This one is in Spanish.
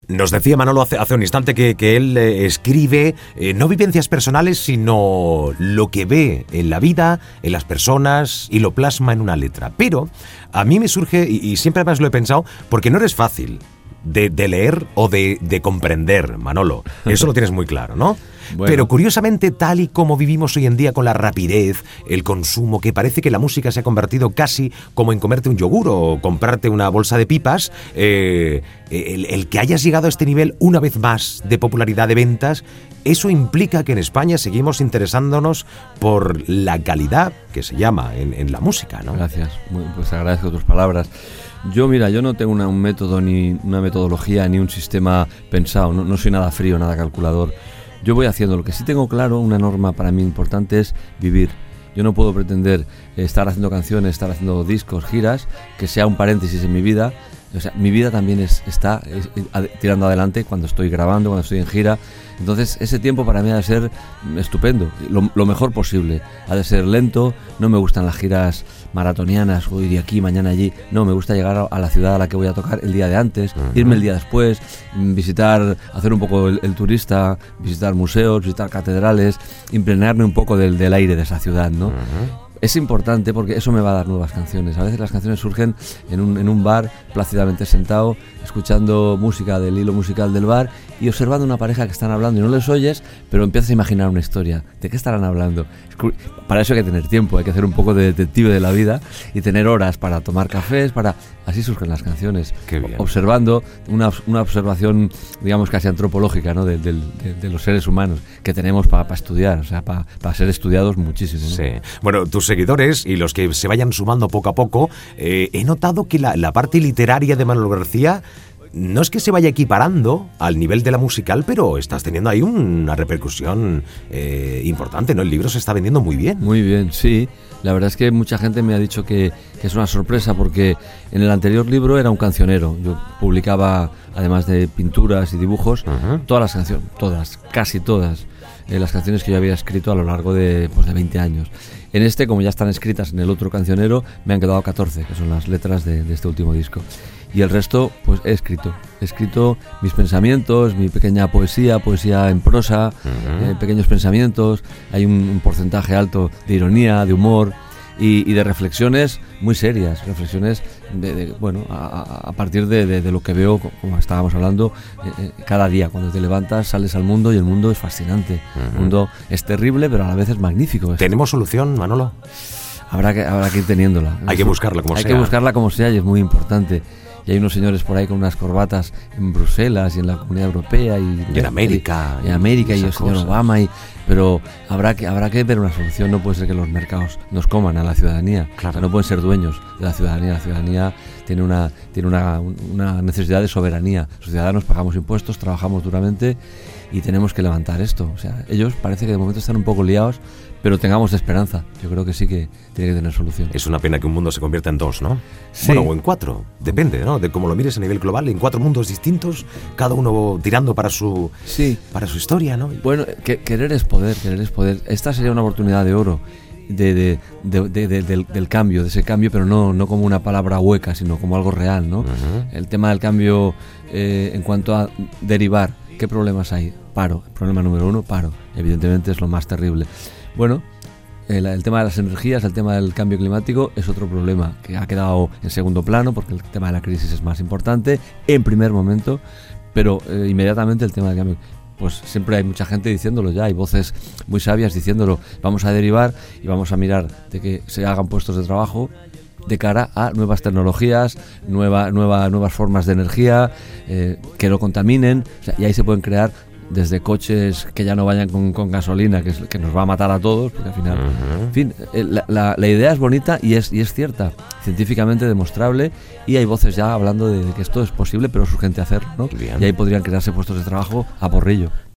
Nos decía Manolo hace un instante que él escribe no vivencias personales, sino lo que ve en la vida, en las personas, y lo plasma en una letra. Pero a mí me surge, y siempre más lo he pensado, porque no eres fácil de leer o de comprender, Manolo. Eso lo tienes muy claro, ¿no? Bueno. Pero curiosamente, tal y como vivimos hoy en día con la rapidez, el consumo, que parece que la música se ha convertido casi como en comerte un yogur o comprarte una bolsa de pipas, el que hayas llegado a este nivel una vez más de popularidad de ventas, eso implica que en España seguimos interesándonos por la calidad que se llama en la música, ¿no? Gracias, pues agradezco tus palabras. Yo no tengo un método, ni una metodología, ni un sistema pensado, no soy nada frío, nada calculador. Yo voy haciendo. Lo que sí tengo claro, una norma para mí importante, es vivir. Yo no puedo pretender estar haciendo canciones, estar haciendo discos, giras, que sea un paréntesis en mi vida. O sea, mi vida también está tirando adelante cuando estoy grabando, cuando estoy en gira. Entonces, ese tiempo para mí ha de ser estupendo, lo mejor posible. Ha de ser lento, no me gustan las giras maratonianas, hoy de aquí, mañana allí. No, me gusta llegar a la ciudad a la que voy a tocar el día de antes, irme el día después, visitar, hacer un poco el turista, visitar museos, visitar catedrales, impregnarme un poco del aire de esa ciudad, ¿no? Es importante porque eso me va a dar nuevas canciones. A veces las canciones surgen en un bar, plácidamente sentado, escuchando música del hilo musical del bar y observando una pareja que están hablando y no les oyes, pero empiezas a imaginar una historia. ¿De qué estarán hablando? Para eso hay que tener tiempo, hay que hacer un poco de detective de la vida y tener horas para tomar cafés, así surgen las canciones. Qué bien. Observando una observación, digamos, casi antropológica, ¿no? de los seres humanos que tenemos para estudiar, o sea, para ser estudiados muchísimo, ¿no? Sí. Bueno, tus seguidores y los que se vayan sumando poco a poco, he notado que la parte literaria de Manolo García no es que se vaya equiparando al nivel de la musical, pero estás teniendo ahí una repercusión importante, ¿no? El libro se está vendiendo muy bien. Muy bien, sí. La verdad es que mucha gente me ha dicho que es una sorpresa porque en el anterior libro era un cancionero. Yo publicaba, además de pinturas y dibujos, todas las canciones, casi todas las canciones que yo había escrito a lo largo de 20 años. En este, como ya están escritas en el otro cancionero, me han quedado 14, que son las letras de este último disco. Y el resto, pues he escrito mis pensamientos, mi pequeña poesía en prosa, pequeños pensamientos. Hay un porcentaje alto de ironía, de humor y de reflexiones muy serias, reflexiones a partir de lo que veo, como estábamos hablando, cada día. Cuando te levantas, sales al mundo y el mundo es fascinante. El mundo es terrible, pero a la vez es magnífico. ¿Tenemos solución, Manolo? Habrá que ir teniendo. Hay que buscarla como sea. Hay que buscarla como sea y es muy importante. Y hay unos señores por ahí con unas corbatas en Bruselas y en la Comunidad Europea y en América. Y el señor Obama. Pero habrá que ver una solución. No puede ser que los mercados nos coman a la ciudadanía. Claro. O sea, no pueden ser dueños de la ciudadanía. La ciudadanía tiene una necesidad de soberanía. Los ciudadanos pagamos impuestos, trabajamos duramente y tenemos que levantar esto. O sea, ellos parece que de momento están un poco liados, pero tengamos esperanza. Yo creo que sí que tiene que tener solución. Es una pena que un mundo se convierta en dos, ¿no? Sí. Bueno, o en cuatro, depende, ¿no? De cómo lo mires a nivel global, en 4 mundos distintos, cada uno tirando para su historia, ¿no? Bueno, querer es poder. Esta sería una oportunidad de oro del cambio, de ese cambio, pero no como una palabra hueca, sino como algo real, ¿no? El tema del cambio en cuanto a derivar, ¿qué problemas hay? Paro. El problema número 1, paro. Evidentemente es lo más terrible. Bueno, el tema de las energías, el tema del cambio climático es otro problema que ha quedado en segundo plano porque el tema de la crisis es más importante en primer momento, pero inmediatamente el tema del cambio, pues siempre hay mucha gente diciéndolo ya, hay voces muy sabias diciéndolo. Vamos a derivar y vamos a mirar de que se hagan puestos de trabajo de cara a nuevas tecnologías, nuevas formas de energía que no contaminen, o sea, y ahí se pueden crear desde coches que ya no vayan con gasolina, que nos va a matar a todos, porque al final, en fin, la idea es bonita y es cierta, científicamente demostrable, y hay voces ya hablando de que esto es posible, pero es urgente hacerlo, ¿no? Bien. Y ahí podrían crearse puestos de trabajo a porrillo.